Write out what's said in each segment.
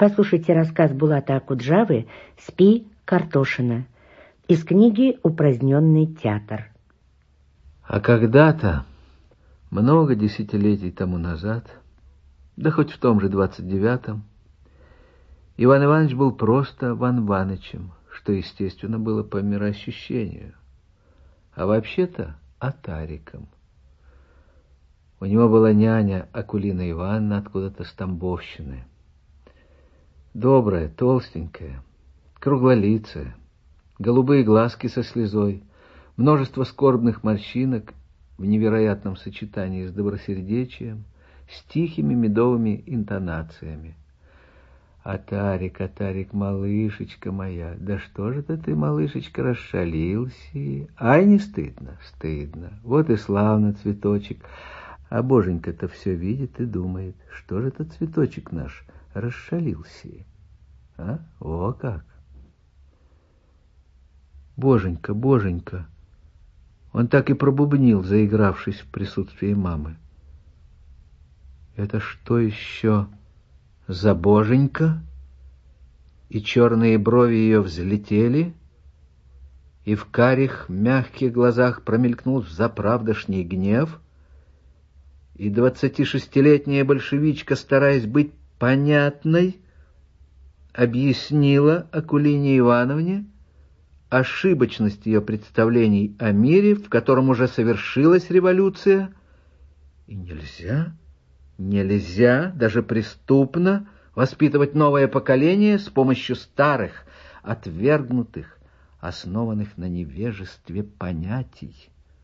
Послушайте рассказ Булата Акуджавы «Спи, Картошина» из книги «Упраздненный театр». А когда-то, много десятилетий тому назад, да хоть в том же 29-м, Иван Иванович был просто Иван Иванычем, что, естественно, было по мироощущению, а вообще-то Атариком. У него была няня Акулина Ивановна откуда-то с Тамбовщины. Добрая, толстенькая, круглолицая, голубые глазки со слезой, множество скорбных морщинок в невероятном сочетании с добросердечием, с тихими медовыми интонациями. «Атарик, Атарик, малышечка моя, да что же ты, малышечка, расшалился? Ай, не стыдно?» «Стыдно. Вот и славно, цветочек. А боженька-то все видит и думает, что же этот цветочек наш расшалился? А? О как!» «Боженька, боженька!» Он так и пробубнил, заигравшись в присутствии мамы. «Это что еще за боженька?» И черные брови ее взлетели, и в карих мягких глазах промелькнул заправдошний гнев, и 26-летняя большевичка, стараясь быть понятной, объяснила Акулине Ивановне ошибочность ее представлений о мире, в котором уже совершилась революция, и нельзя, даже преступно воспитывать новое поколение с помощью старых, отвергнутых, основанных на невежестве понятий.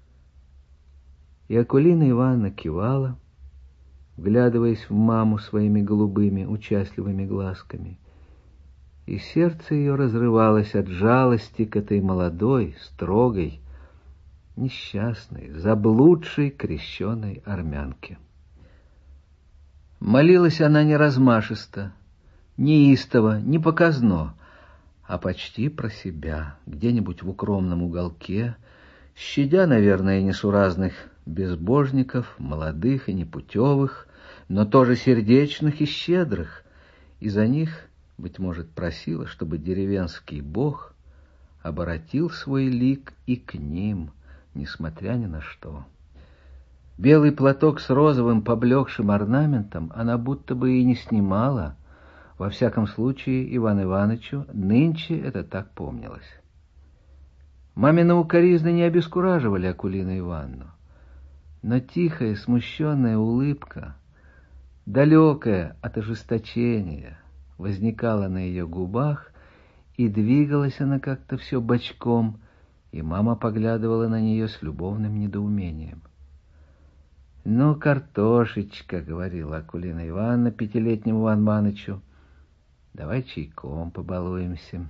И Акулина Ивановна кивала, вглядываясь в маму своими голубыми, участливыми глазками, и сердце ее разрывалось от жалости к этой молодой, строгой, несчастной, заблудшей крещеной армянке. Молилась она не размашисто, не истово, не показно, а почти про себя, где-нибудь в укромном уголке, щадя, наверное, несуразных безбожников, молодых и непутевых, но тоже сердечных и щедрых, и за них, быть может, просила, чтобы деревенский бог оборотил свой лик и к ним, несмотря ни на что. Белый платок с розовым поблекшим орнаментом она будто бы и не снимала. Во всяком случае, Ивану Ивановичу нынче это так помнилось. Мамины укоризны не обескураживали Акулину Ивановну, но тихая, смущенная улыбка, далекая от ожесточения, возникала на ее губах, и двигалась она как-то все бочком, и мама поглядывала на нее с любовным недоумением. «Ну, картошечка, — говорила Акулина Ивановна пятилетнему Ивану Ивановичу, — давай чайком побалуемся».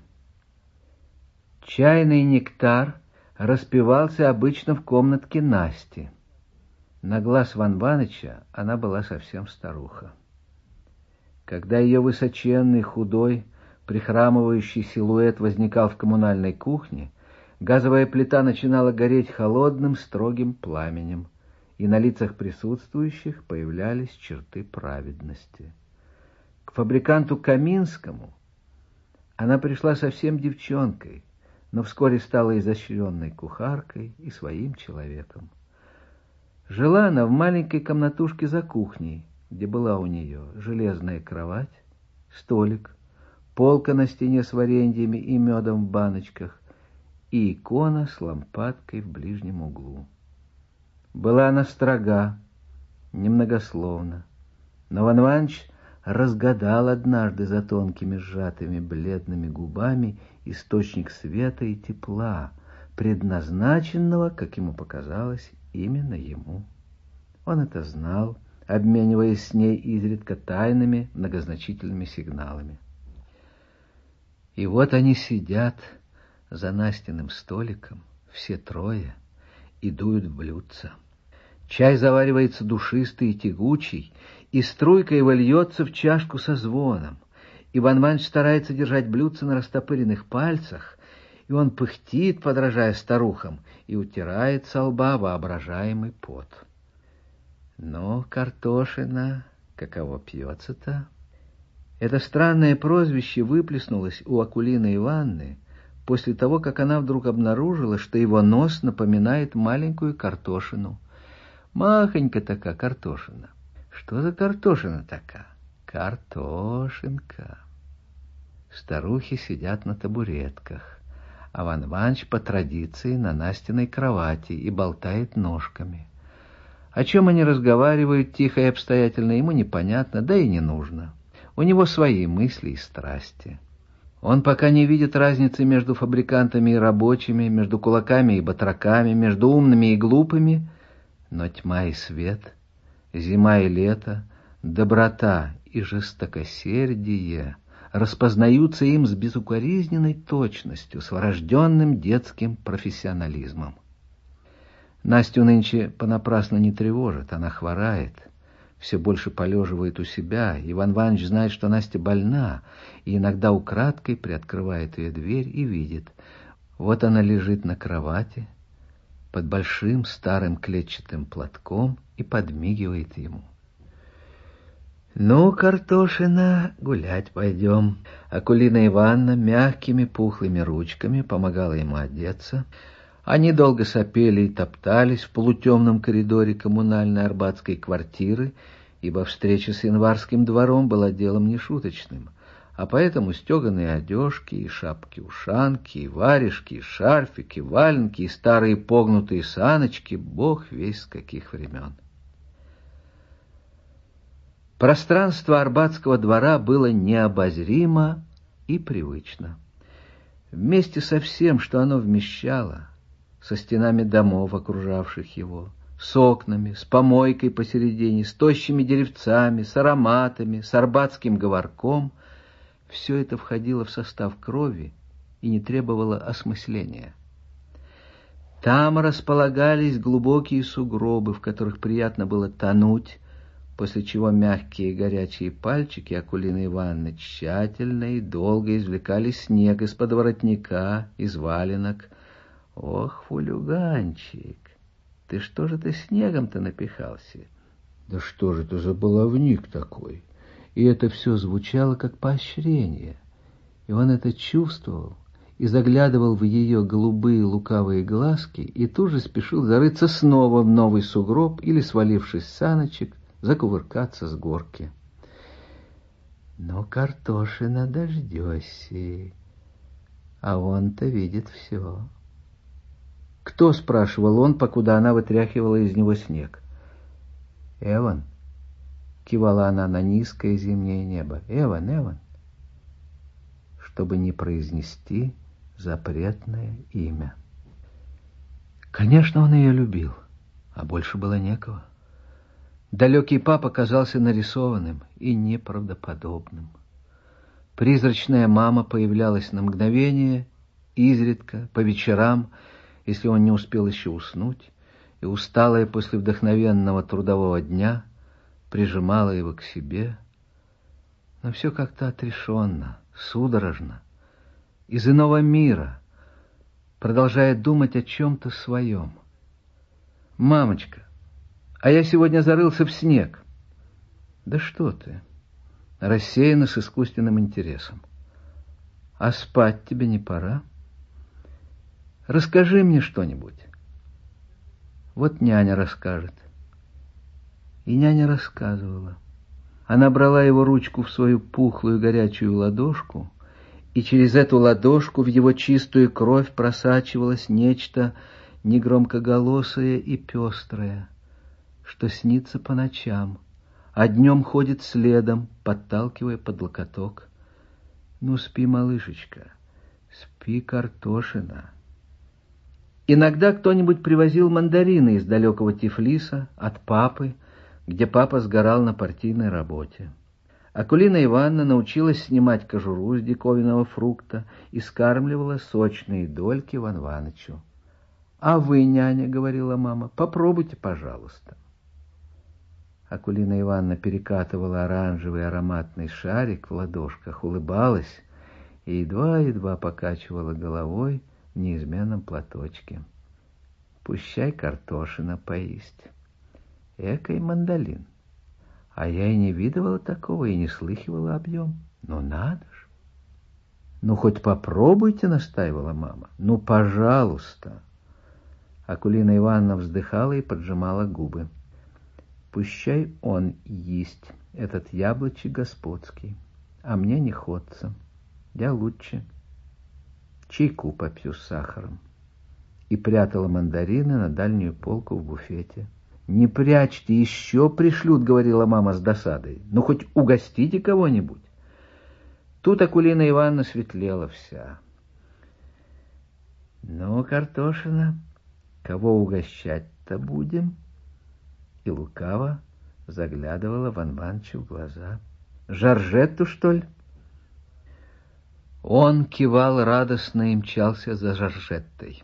Чайный нектар распивался обычно в комнатке Насти. На глаз Ивана Ивановича она была совсем старуха. Когда ее высоченный, худой, прихрамывающий силуэт возникал в коммунальной кухне, газовая плита начинала гореть холодным, строгим пламенем, и на лицах присутствующих появлялись черты праведности. К фабриканту Каминскому она пришла совсем девчонкой, но вскоре стала изощренной кухаркой и своим человеком. Жила она в маленькой комнатушке за кухней, где была у нее железная кровать, столик, полка на стене с вареньями и медом в баночках и икона с лампадкой в ближнем углу. Была она строга, немногословна, но Иван Иванович разгадал однажды за тонкими сжатыми бледными губами источник света и тепла, предназначенного, как ему показалось, именно ему. Он это знал, обмениваясь с ней изредка тайными, многозначительными сигналами. И вот они сидят за Настиным столиком, все трое, и дуют в блюдца. Чай заваривается душистый и тягучий, и струйка его льется в чашку со звоном. Иван Иванович старается держать блюдце на растопыренных пальцах, и он пыхтит, подражая старухам, и утирает со лба воображаемый пот. «Ну, картошина, каково пьется-то?» Это странное прозвище выплеснулось у Акулины Ивановны после того, как она вдруг обнаружила, что его нос напоминает маленькую картошину. Махонька такая картошина. Что за картошина такая? Картошинка. Старухи сидят на табуретках, а Ван Иванович по традиции на Настиной кровати и болтает ножками. О чем они разговаривают тихо и обстоятельно, ему непонятно, да и не нужно. У него свои мысли и страсти. Он пока не видит разницы между фабрикантами и рабочими, между кулаками и батраками, между умными и глупыми, но тьма и свет, зима и лето, доброта и жестокосердие распознаются им с безукоризненной точностью, с врожденным детским профессионализмом. Настю нынче понапрасну не тревожит, она хворает, все больше полеживает у себя. Иван Иванович знает, что Настя больна, и иногда украдкой приоткрывает ее дверь и видит. Вот она лежит на кровати под большим старым клетчатым платком и подмигивает ему. «Ну, Картошина, гулять пойдем». Акулина Ивановна мягкими пухлыми ручками помогала ему одеться. Они долго сопели и топтались в полутемном коридоре коммунальной арбатской квартиры, ибо встреча с январским двором была делом нешуточным, а поэтому стеганые одежки и шапки-ушанки, и варежки, и шарфики, валенки, и старые погнутые саночки, бог весть с каких времен. Пространство арбатского двора было необозримо и привычно. Вместе со всем, что оно вмещало, со стенами домов, окружавших его, с окнами, с помойкой посередине, с тощими деревцами, с ароматами, с арбатским говорком, все это входило в состав крови и не требовало осмысления. Там располагались глубокие сугробы, в которых приятно было тонуть, после чего мягкие горячие пальчики Акулины Ивановны тщательно и долго извлекали снег из-под воротника, из валенок. «Ох, фулюганчик, ты что же ты снегом-то напихался?» «Да что же это за баловник такой?» И это все звучало как поощрение, и он это чувствовал, и заглядывал в ее голубые лукавые глазки, и тут же спешил зарыться снова в новый сугроб или, свалившись с саночек, закувыркаться с горки. «Но Картошина дождешься, а он-то видит все». «Кто?» — спрашивал он, покуда она вытряхивала из него снег. «Эван», — кивала она на низкое зимнее небо. «Эван, Эван», чтобы не произнести запретное имя. Конечно, он ее любил, а больше было некого. Далекий папа казался нарисованным и неправдоподобным. Призрачная мама появлялась на мгновение, изредка, по вечерам, если он не успел еще уснуть, и, усталая после вдохновенного трудового дня, прижимала его к себе, но все как-то отрешенно, судорожно, из иного мира, продолжая думать о чем-то своем. «Мамочка, а я сегодня зарылся в снег». «Да что ты?» Рассеянно, с искусственным интересом. «А спать тебе не пора? Расскажи мне что-нибудь». Вот няня расскажет. И няня рассказывала. Она брала его ручку в свою пухлую горячую ладошку, и через эту ладошку в его чистую кровь просачивалось нечто негромкоголосое и пестрое, что снится по ночам, а днем ходит следом, подталкивая под локоток. «Ну, спи, малышечка, спи, Картошина». Иногда кто-нибудь привозил мандарины из далекого Тифлиса от папы, где папа сгорал на партийной работе. Акулина Ивановна научилась снимать кожуру с диковинного фрукта и скармливала сочные дольки Иван Иванычу. «А вы, няня, — говорила мама, — попробуйте, пожалуйста». Акулина Ивановна перекатывала оранжевый ароматный шарик в ладошках, улыбалась и едва-едва покачивала головой в неизменном платочке. «Пущай Картошина поесть. Экой мандолин. А я и не видывала такого, и не слыхивала объем». Ну, надо ж. Ну, хоть попробуйте, настаивала мама. Ну, пожалуйста. Акулина Ивановна вздыхала и поджимала губы. Пущай он есть, этот яблочек господский, а мне не ходца. Я лучше чайку попью с сахаром. И прятала мандарины на дальнюю полку в буфете. «Не прячьте, еще пришлют», — говорила мама с досадой. «Ну, хоть угостите кого-нибудь». Тут Акулина Ивановна светлела вся. «Ну, Картошина, кого угощать-то будем?» И лукаво заглядывала Ван Ивановичу в глаза. «Жоржетту, что ли?» Он кивал радостно и мчался за Жоржеттой.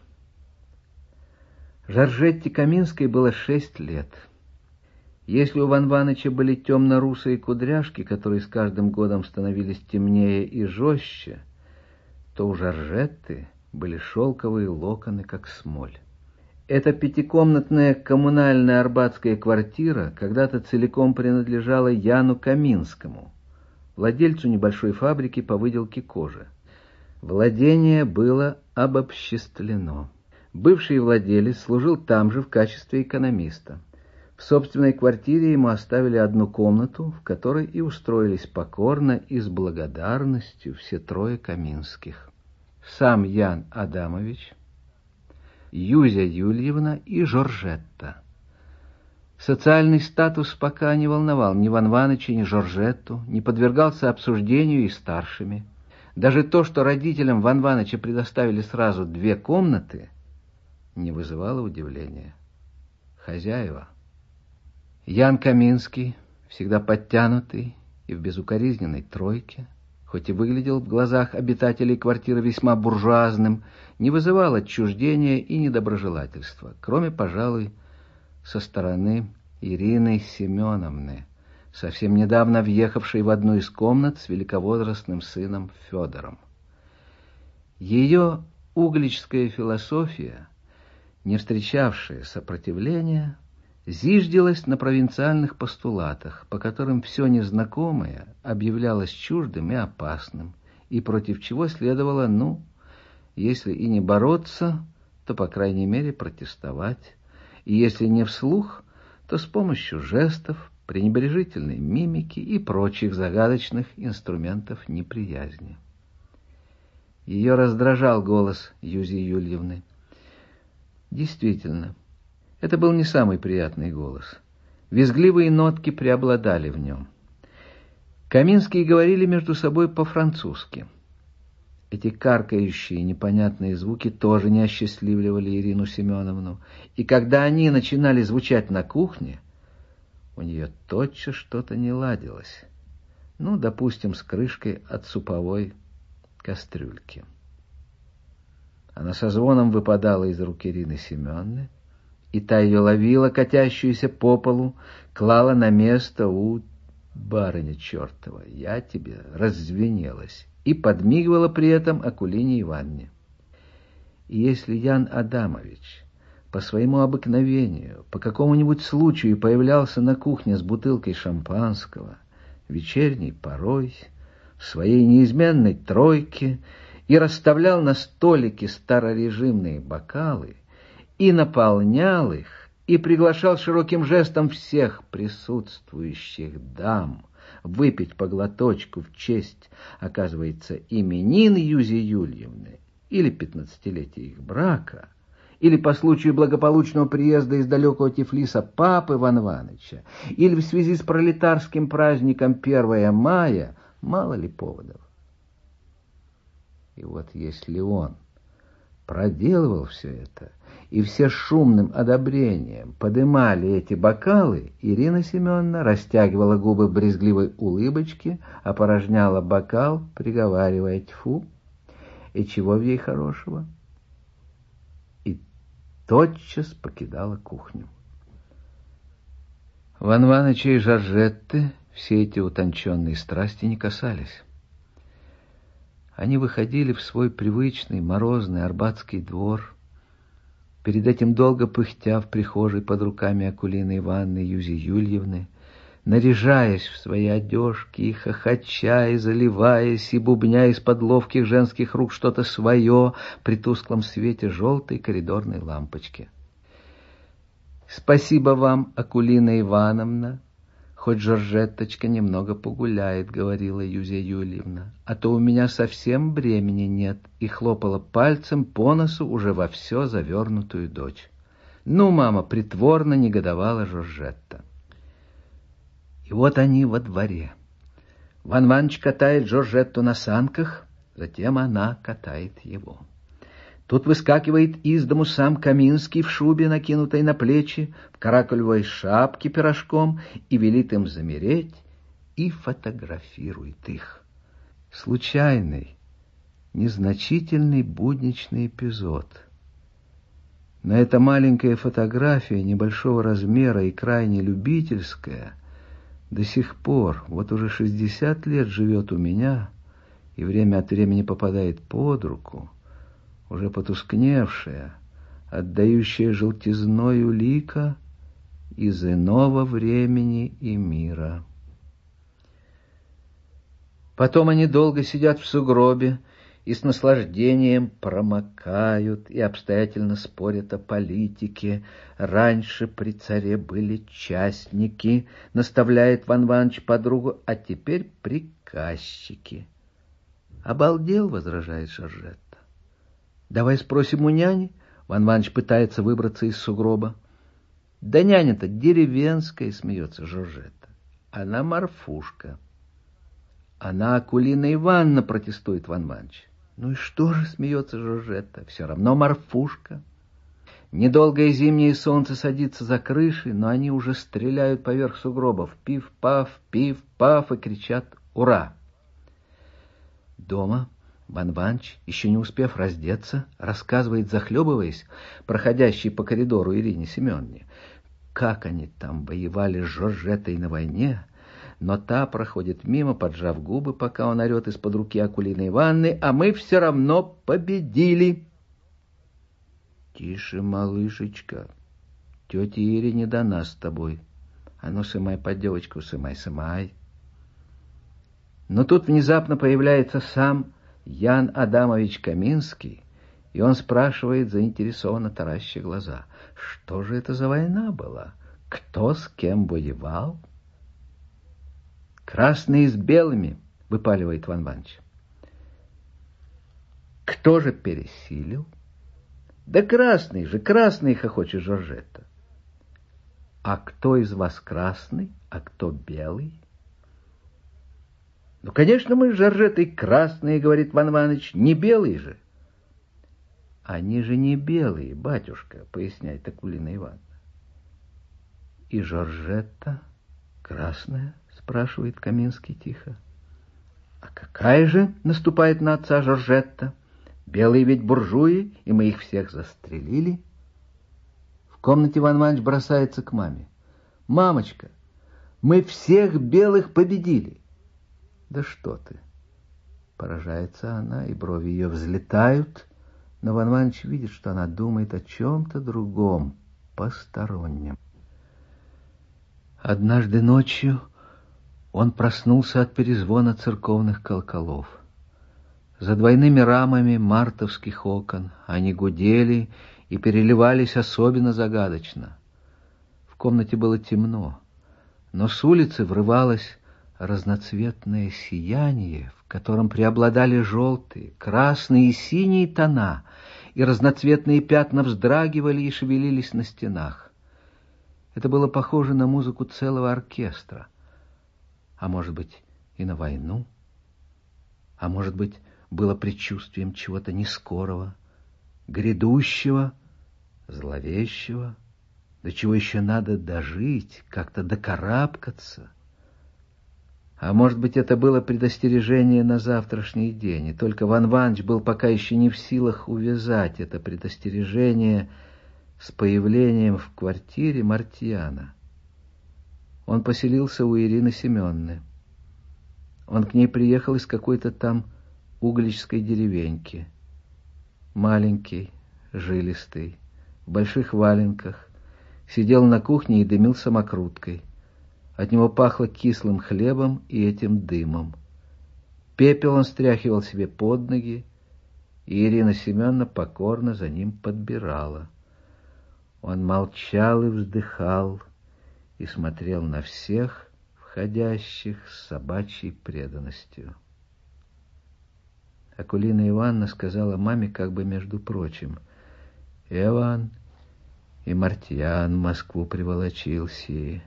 Жоржетте Каминской было 6 лет. Если у Ван Иваныча были темно-русые кудряшки, которые с каждым годом становились темнее и жестче, то у Жоржетты были шелковые локоны, как смоль. Эта пятикомнатная коммунальная арбатская квартира когда-то целиком принадлежала Яну Каминскому, владельцу небольшой фабрики по выделке кожи. Владение было обобществлено. Бывший владелец служил там же в качестве экономиста. В собственной квартире ему оставили одну комнату, в которой и устроились покорно и с благодарностью все 3 Каминских. Сам Ян Адамович, Юзя Юльевна и Жоржетта. Социальный статус пока не волновал ни Ван Иваныча, ни Жоржетту, не подвергался обсуждению и старшими. Даже то, что родителям Ван Иваныча предоставили сразу 2 комнаты, не вызывало удивления. Хозяева. Ян Каминский, всегда подтянутый и в безукоризненной тройке, хоть и выглядел в глазах обитателей квартиры весьма буржуазным, не вызывал отчуждения и недоброжелательства, кроме, пожалуй, со стороны Ирины Семеновны, совсем недавно въехавшей в одну из комнат с великовозрастным сыном Федором. Ее угличская философия, не встречавшая сопротивления, зиждилась на провинциальных постулатах, по которым все незнакомое объявлялось чуждым и опасным, и против чего следовало, если и не бороться, то, по крайней мере, протестовать, и если не вслух, то с помощью жестов, пренебрежительной мимики и прочих загадочных инструментов неприязни. Ее раздражал голос Юзии Юльевны. Действительно, это был не самый приятный голос. Визгливые нотки преобладали в нем. Каминские говорили между собой по-французски. Эти каркающие непонятные звуки тоже не осчастливливали Ирину Семеновну, и когда они начинали звучать на кухне, у нее тотчас что-то не ладилось. Допустим, с крышкой от суповой кастрюльки. Она со звоном выпадала из рук Ирины Семеновны, и та ее ловила, катящуюся по полу, клала на место у барыня чертова. «Я тебе раззвенелась», и подмигивала при этом Акулине Ивановне. И если Ян Адамович по своему обыкновению, по какому-нибудь случаю появлялся на кухне с бутылкой шампанского, вечерней порой, в своей неизменной тройке, и расставлял на столике старорежимные бокалы, и наполнял их, и приглашал широким жестом всех присутствующих дам выпить по глоточку в честь, оказывается, именин Юзи Юльевны, или 15-летия их брака, или по случаю благополучного приезда из далекого Тифлиса папы Ван Иваныча, или в связи с пролетарским праздником 1 мая, мало ли поводов. И вот если он проделывал все это, и все шумным одобрением подымали эти бокалы, Ирина Семеновна растягивала губы в брезгливой улыбочке, опорожняла бокал, приговаривая: «Тьфу, и чего в ей хорошего?» И тотчас покидала кухню. Ван Иваныча и Жоржетты все эти утонченные страсти не касались. Они выходили в свой привычный морозный арбатский двор, перед этим долго пыхтя в прихожей под руками Акулины Ивановны и Юзи Юльевны, наряжаясь в свои одежки, и хохоча, и заливаясь, и бубня из-под ловких женских рук что-то свое при тусклом свете желтой коридорной лампочки. «Спасибо вам, Акулина Ивановна, хоть Жоржетточка немного погуляет», — говорила Юзия Юльевна, «а то у меня совсем времени нет», и хлопала пальцем по носу уже во все завернутую дочь. «Ну, мама», — притворно негодовала Жоржетта. И вот они во дворе. Ван Иваныч катает Жоржетту на санках, затем она катает его. Тут выскакивает из дому сам Каминский в шубе, накинутой на плечи, в каракулевой шапке пирожком, и велит им замереть и фотографирует их. Случайный, незначительный будничный эпизод. Но эта маленькая фотография небольшого размера и крайне любительская до сих пор, вот уже 60 лет живет у меня и время от времени попадает под руку, уже потускневшая, отдающая желтизной улика из иного времени и мира. Потом они долго сидят в сугробе и с наслаждением промокают и обстоятельно спорят о политике. Раньше при царе были частники, наставляет Ван Иваныч подругу, а теперь приказчики. «Обалдел», — возражает Жоржетта. «Давай спросим у няни». Ван Иваныч пытается выбраться из сугроба. «Да няня-то деревенская», — смеется Жоржетта. «Она морфушка». «Она Акулина Ивановна», — протестует Ван Иваныч. «Ну и что же», — смеется Жоржетта, — «все равно морфушка». Недолгое зимнее солнце садится за крышей, но они уже стреляют поверх сугробов. Пиф-паф, пиф-паф, и кричат «Ура!». Дома Ван Иваныч, еще не успев раздеться, рассказывает, захлебываясь, проходящей по коридору Ирине Семеновне, как они там воевали с Жоржеттой на войне, но та проходит мимо, поджав губы, пока он орет из-под руки Акулины Ивановны, а мы все равно победили. «Тише, малышечка, тетя Ире не до нас с тобой. А ну, сымай под девочку, сымай». Но тут внезапно появляется сам Ян Адамович Каминский, и он спрашивает, заинтересованно тараща глаза, что же это за война была? Кто с кем воевал? «Красные с белыми», — выпаливает Ван Иваныч. «Кто же пересилил?» «Да красный же, красный», — хохочет Жоржетта. «А кто из вас красный, а кто белый?» «Ну, конечно, мы с Жоржеттой красные», — говорит Ван Иваныч, — «не белые же». «Они же не белые, батюшка», — поясняет Акулина Ивановна. «И Жоржетта красная?» — спрашивает Каминский тихо. «А какая же?» — наступает на отца Жоржетта. «Белые ведь буржуи, и мы их всех застрелили». В комнате Ван Иваныч бросается к маме. «Мамочка, мы всех белых победили». «Да что ты!» Поражается она, и брови ее взлетают, но Ван Иваныч видит, что она думает о чем-то другом, постороннем. Однажды ночью он проснулся от перезвона церковных колоколов. За двойными рамами мартовских окон они гудели и переливались особенно загадочно. В комнате было темно, но с улицы врывалось разноцветное сияние, в котором преобладали желтые, красные и синие тона, и разноцветные пятна вздрагивали и шевелились на стенах. Это было похоже на музыку целого оркестра, а может быть и на войну, а может быть было предчувствием чего-то нескорого, грядущего, зловещего, до чего еще надо дожить, как-то докарабкаться. А может быть, это было предостережение на завтрашний день, и только Ван Иваныч был пока еще не в силах увязать это предостережение с появлением в квартире Мартьяна. Он поселился у Ирины Семеновны. Он к ней приехал из какой-то там угличской деревеньки. Маленький, жилистый, в больших валенках, сидел на кухне и дымил самокруткой. От него пахло кислым хлебом и этим дымом. Пепел он стряхивал себе под ноги, и Ирина Семеновна покорно за ним подбирала. Он молчал и вздыхал, и смотрел на всех входящих с собачьей преданностью. Акулина Ивановна сказала маме как бы между прочим: «Иван и Мартьян в Москву приволочился,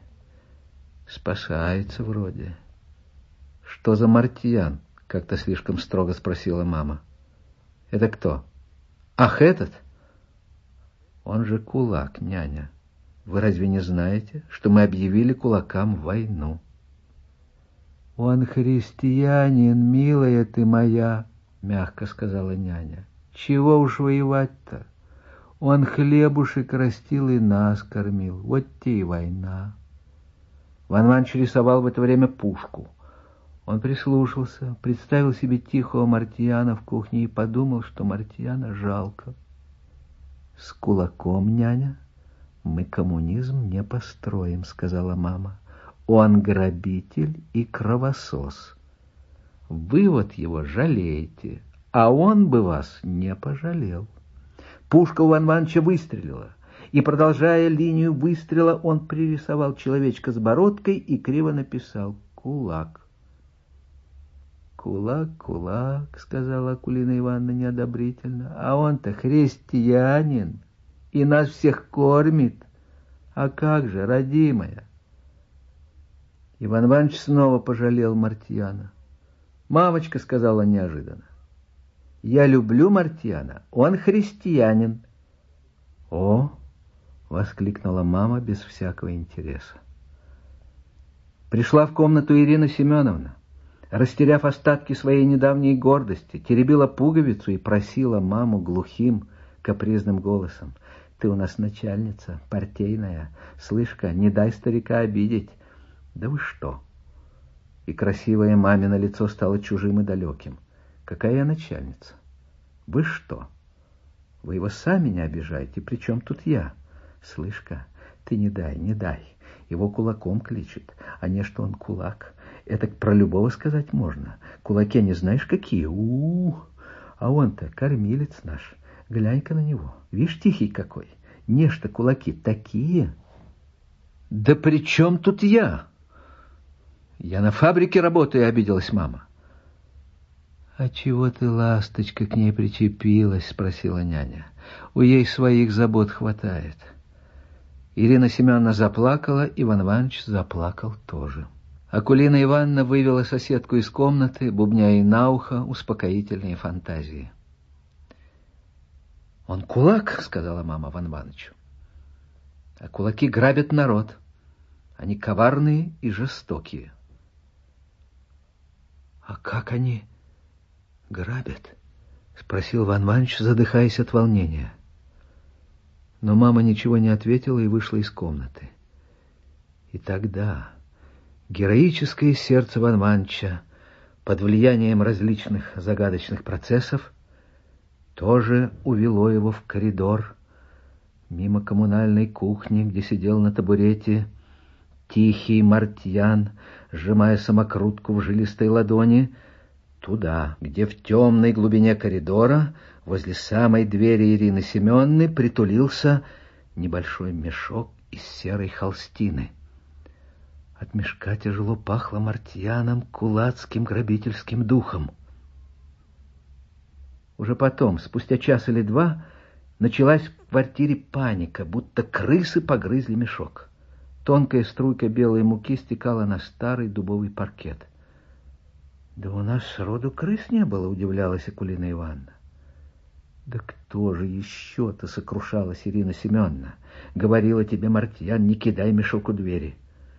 спасается вроде». «Что за Мартьян?» — как-то слишком строго спросила мама. «Это кто?» «Ах, этот? Он же кулак, няня. Вы разве не знаете, что мы объявили кулакам войну?» «Он христианин, милая ты моя», — мягко сказала няня. «Чего уж воевать-то? Он хлебушек растил и нас кормил. Вот те и война». Ван Иванович рисовал в это время пушку. Он прислушался, представил себе тихого Мартьяна в кухне и подумал, что Мартьяна жалко. «С кулаком, няня, мы коммунизм не построим», — сказала мама. «Он грабитель и кровосос. Вы вот его жалеете, а он бы вас не пожалел». Пушка у Ван Ивановича выстрелила, и, продолжая линию выстрела, он пририсовал человечка с бородкой и криво написал «Кулак». «Кулак, кулак», — сказала Акулина Ивановна неодобрительно, «а он-то христианин и нас всех кормит. А как же, родимая?» Иван Иванович снова пожалел Мартьяна. «Мамочка», — сказала неожиданно, «я люблю Мартьяна, он христианин». «О!» — воскликнула мама без всякого интереса. Пришла в комнату Ирина Семеновна. Растеряв остатки своей недавней гордости, теребила пуговицу и просила маму глухим, капризным голосом: «Ты у нас начальница, партийная. Слышь-ка, не дай старика обидеть». «Да вы что?» И красивое мамино лицо стало чужим и далеким. «Какая я начальница? Вы что? Вы его сами не обижаете, при чем тут я? Слышь-ка, ты не дай, не дай. Его кулаком кличут, а не что он кулак. Это про любого сказать можно. Кулаки не знаешь какие? А он-то кормилец наш. Глянь-ка на него. Видишь, тихий какой. Нечто кулаки такие». «Да при чем тут я? Я на фабрике работаю», — обиделась мама. «А чего ты, ласточка, к ней причепилась?» — спросила няня. «У ей своих забот хватает». Ирина Семеновна заплакала, Иван Иванович заплакал тоже. Акулина Ивановна вывела соседку из комнаты, бубня ей на ухо успокоительные фантазии. «Он кулак», — сказала мама Иван Ивановичу. «А кулаки грабят народ. Они коварные и жестокие». «А как они грабят?» — спросил Иван Иванович, задыхаясь от волнения. Но мама ничего не ответила и вышла из комнаты. И тогда героическое сердце Ивана Ивановича под влиянием различных загадочных процессов тоже увело его в коридор, мимо коммунальной кухни, где сидел на табурете тихий Мартьян, сжимая самокрутку в жилистой ладони, туда, где в темной глубине коридора, возле самой двери Ирины Семеновны, притулился небольшой мешок из серой холстины. От мешка тяжело пахло Мартьяном, кулацким грабительским духом. Уже потом, спустя час или два, началась в квартире паника, будто крысы погрызли мешок. Тонкая струйка белой муки стекала на старый дубовый паркет. «Да у нас сроду крыс не было», — удивлялась Акулина Ивановна. «Да кто же еще-то?» — сокрушалась Ирина Семеновна. «Говорила тебе, Мартьян, не кидай мешок у двери».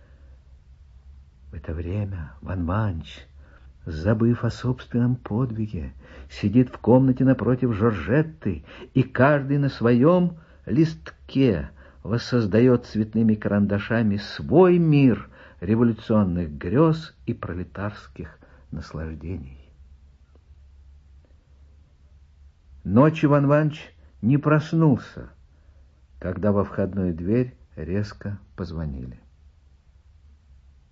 В это время Иван Иванович, забыв о собственном подвиге, сидит в комнате напротив Жоржетты, и каждый на своем листке воссоздает цветными карандашами свой мир революционных грез и пролетарских наслаждений. Ночью Иван Иванович не проснулся, когда во входную дверь резко позвонили.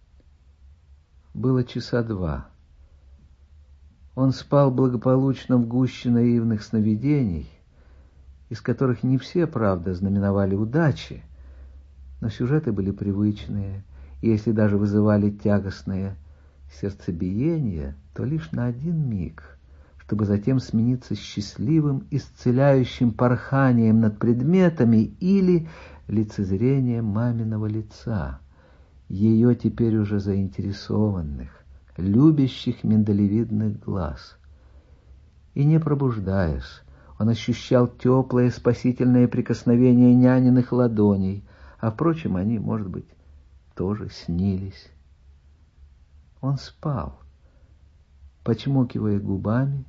было часа два. Он спал благополучно в гуще наивных сновидений, из которых не все, правда, знаменовали удачи, но сюжеты были привычные, и если даже вызывали тягостное сердцебиение, то лишь на один миг, чтобы затем смениться счастливым, исцеляющим порханием над предметами или лицезрением маминого лица, ее теперь уже заинтересованных, любящих миндалевидных глаз. И не пробуждаясь, он ощущал теплое спасительное прикосновение няниных ладоней, а, впрочем, они, может быть, тоже снились. Он спал, почмокивая губами,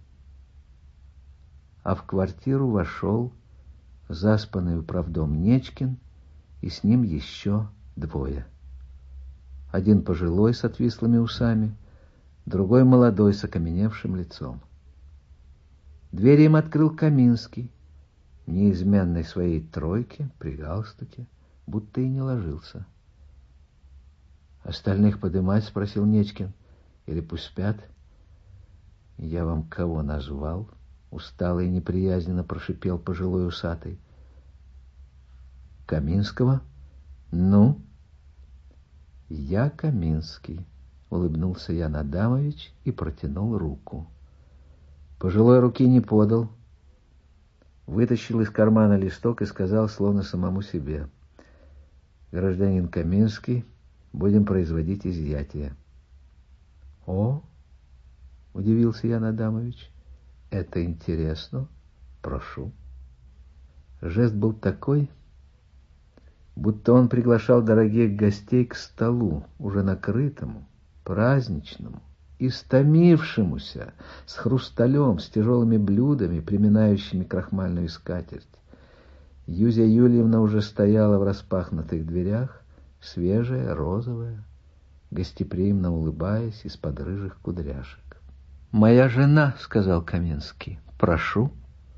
а в квартиру вошел заспанный управдом Нечкин, и с ним еще двое. Один пожилой с отвислыми усами, другой молодой с окаменевшим лицом. Дверь им открыл Каминский, в неизменной своей тройке, при галстуке, будто и не ложился. «Остальных подымать?» — спросил Нечкин. «Или пусть спят?» «Я вам кого назвал?» — устало и неприязненно прошипел пожилой усатый. «Каминского? Ну?» «Я Каминский», — улыбнулся Ян Адамович и протянул руку. Пожилой руки не подал, вытащил из кармана листок и сказал, словно самому себе: «Гражданин Каминский, будем производить изъятие». «О!» — удивился Ян Адамович. «Это интересно. Прошу». Жест был такой, будто он приглашал дорогих гостей к столу, уже накрытому, праздничному, истомившемуся, с хрусталем, с тяжелыми блюдами, приминающими крахмальную скатерть. Юзя Юльевна уже стояла в распахнутых дверях, свежая, розовая, гостеприимно улыбаясь из-под рыжих кудряшек. «Моя жена», — сказал Каминский, — «прошу».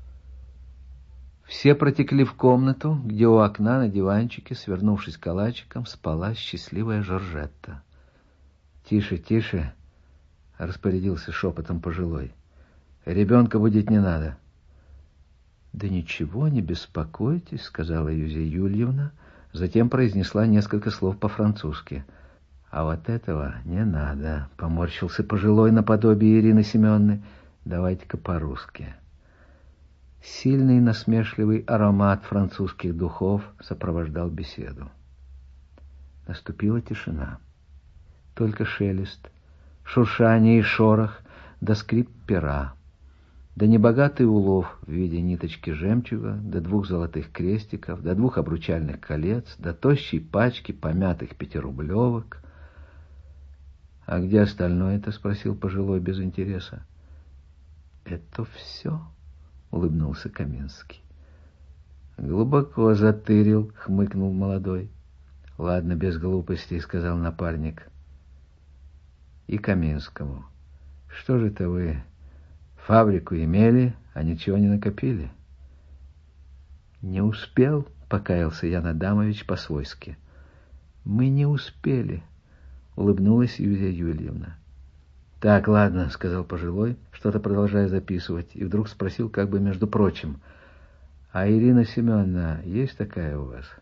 Все протекли в комнату, где у окна на диванчике, свернувшись калачиком, спала счастливая Жоржетта. «Тише, тише», — распорядился шепотом пожилой. «Ребенка будить не надо». «Да ничего, не беспокойтесь», — сказала Юзя Юльевна, затем произнесла несколько слов по-французски. «А вот этого не надо», — поморщился пожилой наподобие Ирины Семеновны. «Давайте-ка по-русски». Сильный насмешливый аромат французских духов сопровождал беседу. Наступила тишина. Только шелест, шуршание и шорох, да скрип пера, да небогатый улов в виде ниточки жемчуга, да 2 золотых крестиков, да 2 обручальных колец, да тощей пачки помятых 5-рублевок. «А где остальное-то?» — спросил пожилой без интереса. «Это все», — улыбнулся Каминский. «Глубоко затырил», — хмыкнул молодой. «Ладно, без глупостей», — сказал напарник. И Каминскому: «Что же это вы фабрику имели, а ничего не накопили?» «Не успел», — покаялся Ян Адамович по-свойски. «Мы не успели», — улыбнулась Юзя Юльевна. «Так, ладно», — сказал пожилой, что-то продолжая записывать, и вдруг спросил, как бы между прочим: «А Ирина Семеновна есть такая у вас?»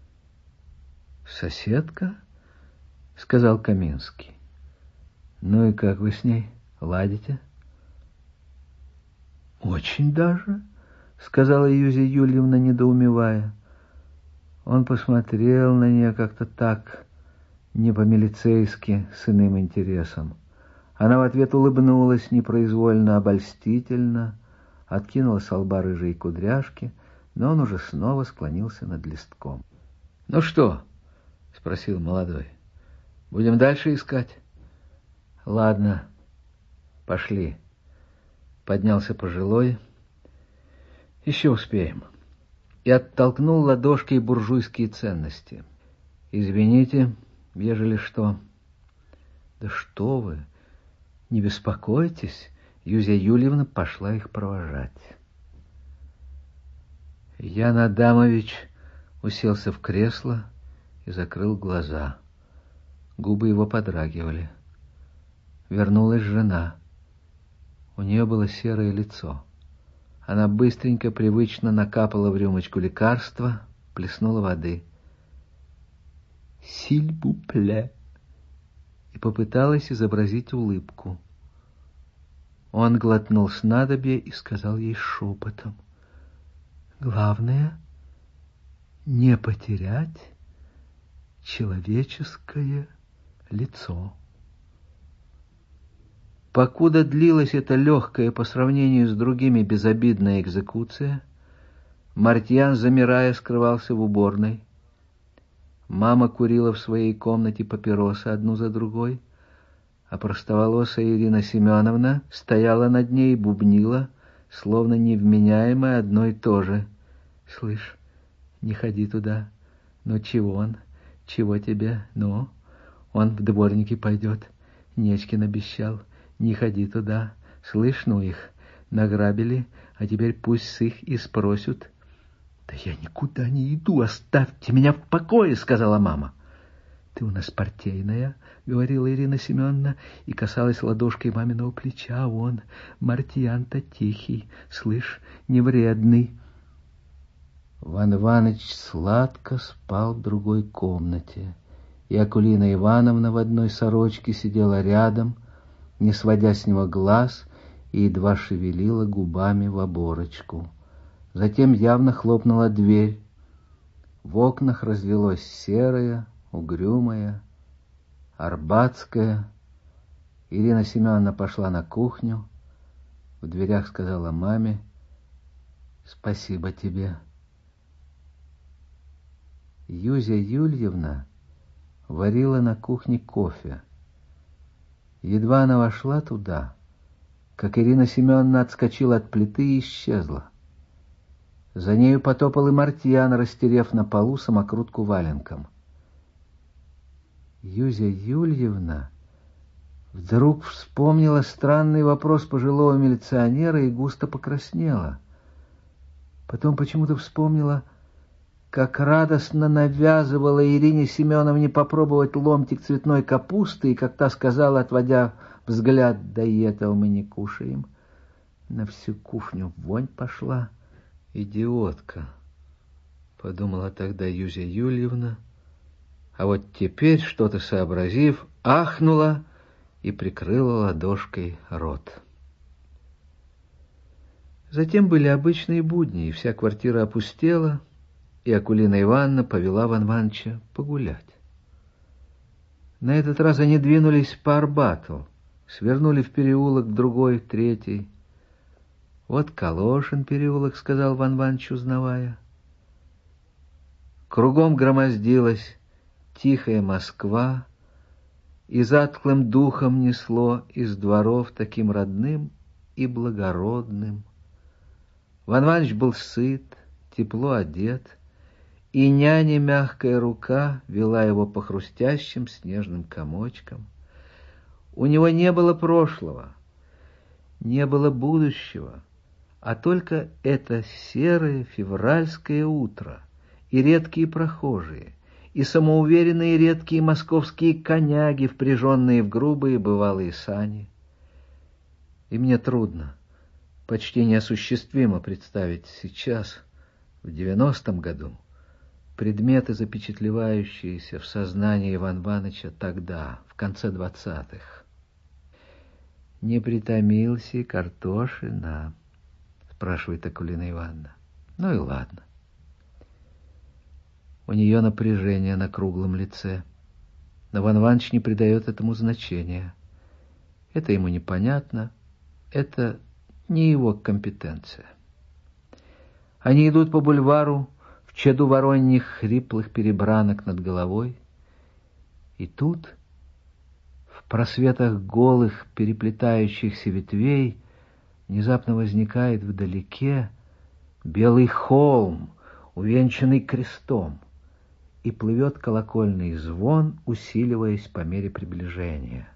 «Соседка?» — сказал Каминский. «Ну и как вы с ней ладите?» «Очень даже», — сказала Юзя Юльевна, недоумевая. Он посмотрел на нее как-то так, не по-милицейски, с иным интересом. Она в ответ улыбнулась непроизвольно, обольстительно, откинула со лба рыжие кудряшки, но он уже снова склонился над листком. «Ну что?» — спросил молодой. «Будем дальше искать?» «Ладно, пошли». Поднялся пожилой. «Еще успеем». И оттолкнул ладошкой буржуйские ценности. «Извините, ежели что». «Да что вы! Не беспокойтесь», — Юзя Юльевна пошла их провожать. Ян Адамович уселся в кресло и закрыл глаза. Губы его подрагивали. Вернулась жена. У нее было серое лицо. Она быстренько, привычно накапала в рюмочку лекарства, плеснула воды. «Силь-бу-пле!» и попыталась изобразить улыбку. Он глотнул снадобье и сказал ей шепотом: «Главное — не потерять человеческое лицо». Покуда длилась эта легкая по сравнению с другими безобидная экзекуция, Мартьян, замирая, скрывался в уборной. Мама курила в своей комнате папиросы одну за другой, а простоволосая Ирина Семеновна стояла над ней и бубнила, словно невменяемая, одно и то же: «Слышь, не ходи туда. Ну чего он? Чего тебе? Ну, он в дворники пойдет. Нечкин обещал. Не ходи туда. Слышь, ну их награбили, а теперь пусть с их и спросят». «Да я никуда не иду, оставьте меня в покое», — сказала мама. «Ты у нас партийная», — говорила Ирина Семеновна и касалась ладошкой маминого плеча. «А он, Мартьян-то тихий, слышь, не вредный». Иван Иваныч сладко спал в другой комнате, и Акулина Ивановна в одной сорочке сидела рядом, не сводя с него глаз, и едва шевелила губами в оборочку. Затем явно хлопнула дверь. В окнах разлилось серое, угрюмое, арбатское. Ирина Семеновна пошла на кухню, в дверях сказала маме: «Спасибо тебе». Юзя Юльевна варила на кухне кофе. Едва она вошла туда, как Ирина Семеновна отскочила от плиты и исчезла. За нею потопал и Мартьян, растерев на полу самокрутку валенком. Юзя Юльевна вдруг вспомнила странный вопрос пожилого милиционера и густо покраснела. Потом почему-то вспомнила, как радостно навязывала Ирине Семеновне попробовать ломтик цветной капусты, и как та сказала, отводя взгляд: «Да и этого мы не кушаем». На всю кухню вонь пошла. «Идиотка», — подумала тогда Юзя Юльевна, а вот теперь, что-то сообразив, ахнула и прикрыла ладошкой рот. Затем были обычные будни, и вся квартира опустела, и Акулина Ивановна повела Ивана Ивановича погулять. На этот раз они двинулись по Арбату, свернули в переулок, в другой, в третий. «Вот Калошин переулок», — сказал Иван Иванович, узнавая. Кругом громоздилась тихая Москва, и затхлым духом несло из дворов таким родным и благородным. Иван Иванович был сыт, тепло одет, и няня, мягкая рука, вела его по хрустящим снежным комочкам. У него не было прошлого, не было будущего, а только это серое февральское утро, и редкие прохожие, и самоуверенные редкие московские коняги, впряженные в грубые бывалые сани. И мне трудно, почти неосуществимо представить сейчас, в 90-м году, предметы, запечатлевающиеся в сознании Ивана Ивановича тогда, в конце 20-х. «Не притомился Картошина?» — спрашивает Акулина Ивановна. Ну и ладно. У нее напряжение на круглом лице, но Иван Иванович не придает этому значения. Это ему непонятно, это не его компетенция. Они идут по бульвару в чаду вороньих хриплых перебранок над головой, и тут в просветах голых переплетающихся ветвей внезапно возникает вдалеке белый холм, увенчанный крестом, и плывет колокольный звон, усиливаясь по мере приближения.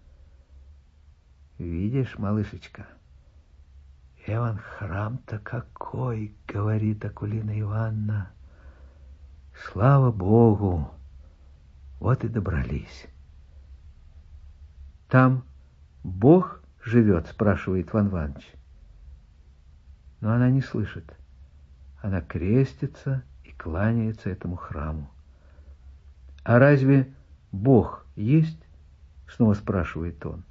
«Видишь, малышечка, Эван храм-то какой!» — говорит Акулина Ивановна. «Слава Богу! Вот и добрались». Там, Бог живет?» — спрашивает Иван Иванович. Но она не слышит. Она крестится и кланяется этому храму. «А разве Бог есть?» — снова спрашивает он.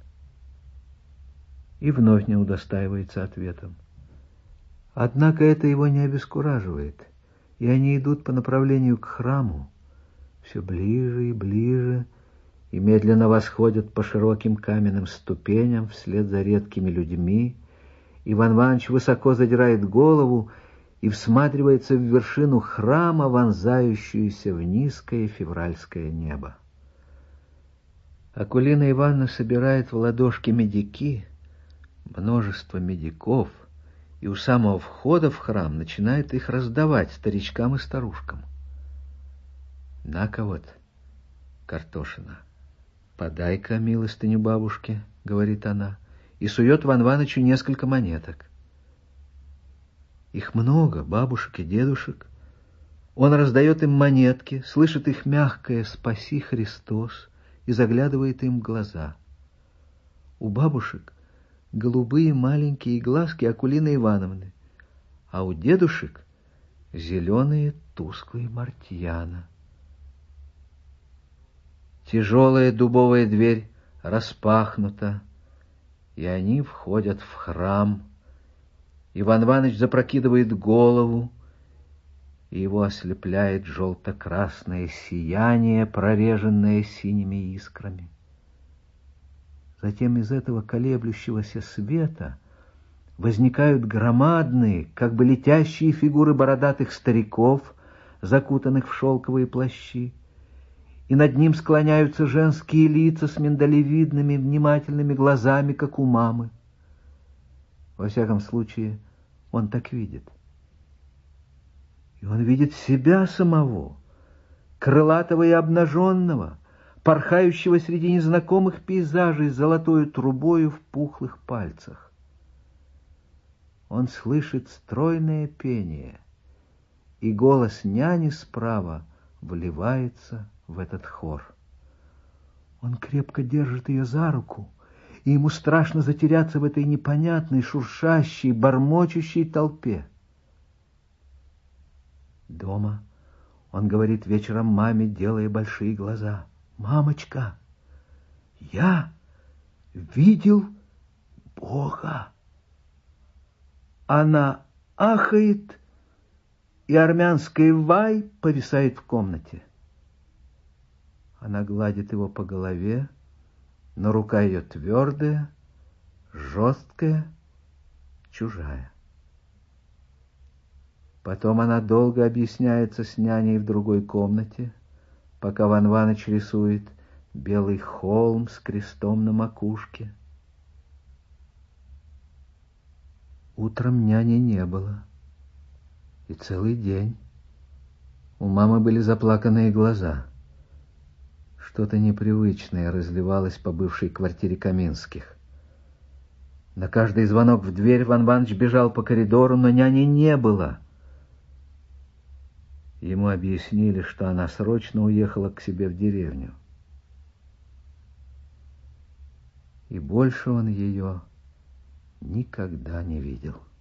И вновь не удостаивается ответом. Однако это его не обескураживает, и они идут по направлению к храму, все ближе и ближе, и медленно восходят по широким каменным ступеням вслед за редкими людьми. Иван Иванович высоко задирает голову и всматривается в вершину храма, вонзающуюся в низкое февральское небо. Акулина Ивановна собирает в ладошки медики, множество медиков, и у самого входа в храм начинает их раздавать старичкам и старушкам. «На-ка вот, Картошина, подай-ка милостыню бабушке», — говорит она, и сует Иван Ивановичу несколько монеток. Их много, бабушек и дедушек. Он раздает им монетки, слышит их мягкое «Спаси, Христос» и заглядывает им в глаза. У бабушек голубые маленькие глазки Акулины Ивановны, а у дедушек зеленые тусклые Мартьяна. Тяжелая дубовая дверь распахнута, и они входят в храм. Иван Иванович запрокидывает голову, и его ослепляет желто-красное сияние, прореженное синими искрами. Затем из этого колеблющегося света возникают громадные, как бы летящие фигуры бородатых стариков, закутанных в шелковые плащи, и над ним склоняются женские лица с миндалевидными внимательными глазами, как у мамы. Во всяком случае, он так видит. И он видит себя самого, крылатого и обнаженного, порхающего среди незнакомых пейзажей с золотой трубою в пухлых пальцах. Он слышит стройное пение, и голос няни справа вливается в этот хор. Он крепко держит ее за руку, и ему страшно затеряться в этой непонятной, шуршащей, бормочущей толпе. Дома он говорит вечером маме, делая большие глаза: «Мамочка, я видел Бога». Она ахает, и армянский вай повисает в комнате. Она гладит его по голове, но рука ее твердая, жесткая, чужая. Потом она долго объясняется с няней в другой комнате, пока Иван Иванович рисует белый холм с крестом на макушке. Утром няни не было, и целый день. У мамы были заплаканные глаза. Что-то непривычное разливалось по бывшей квартире Каминских. На каждый звонок в дверь Иван Иванович бежал по коридору, но няни не было. Ему объяснили, что она срочно уехала к себе в деревню. И больше он ее никогда не видел.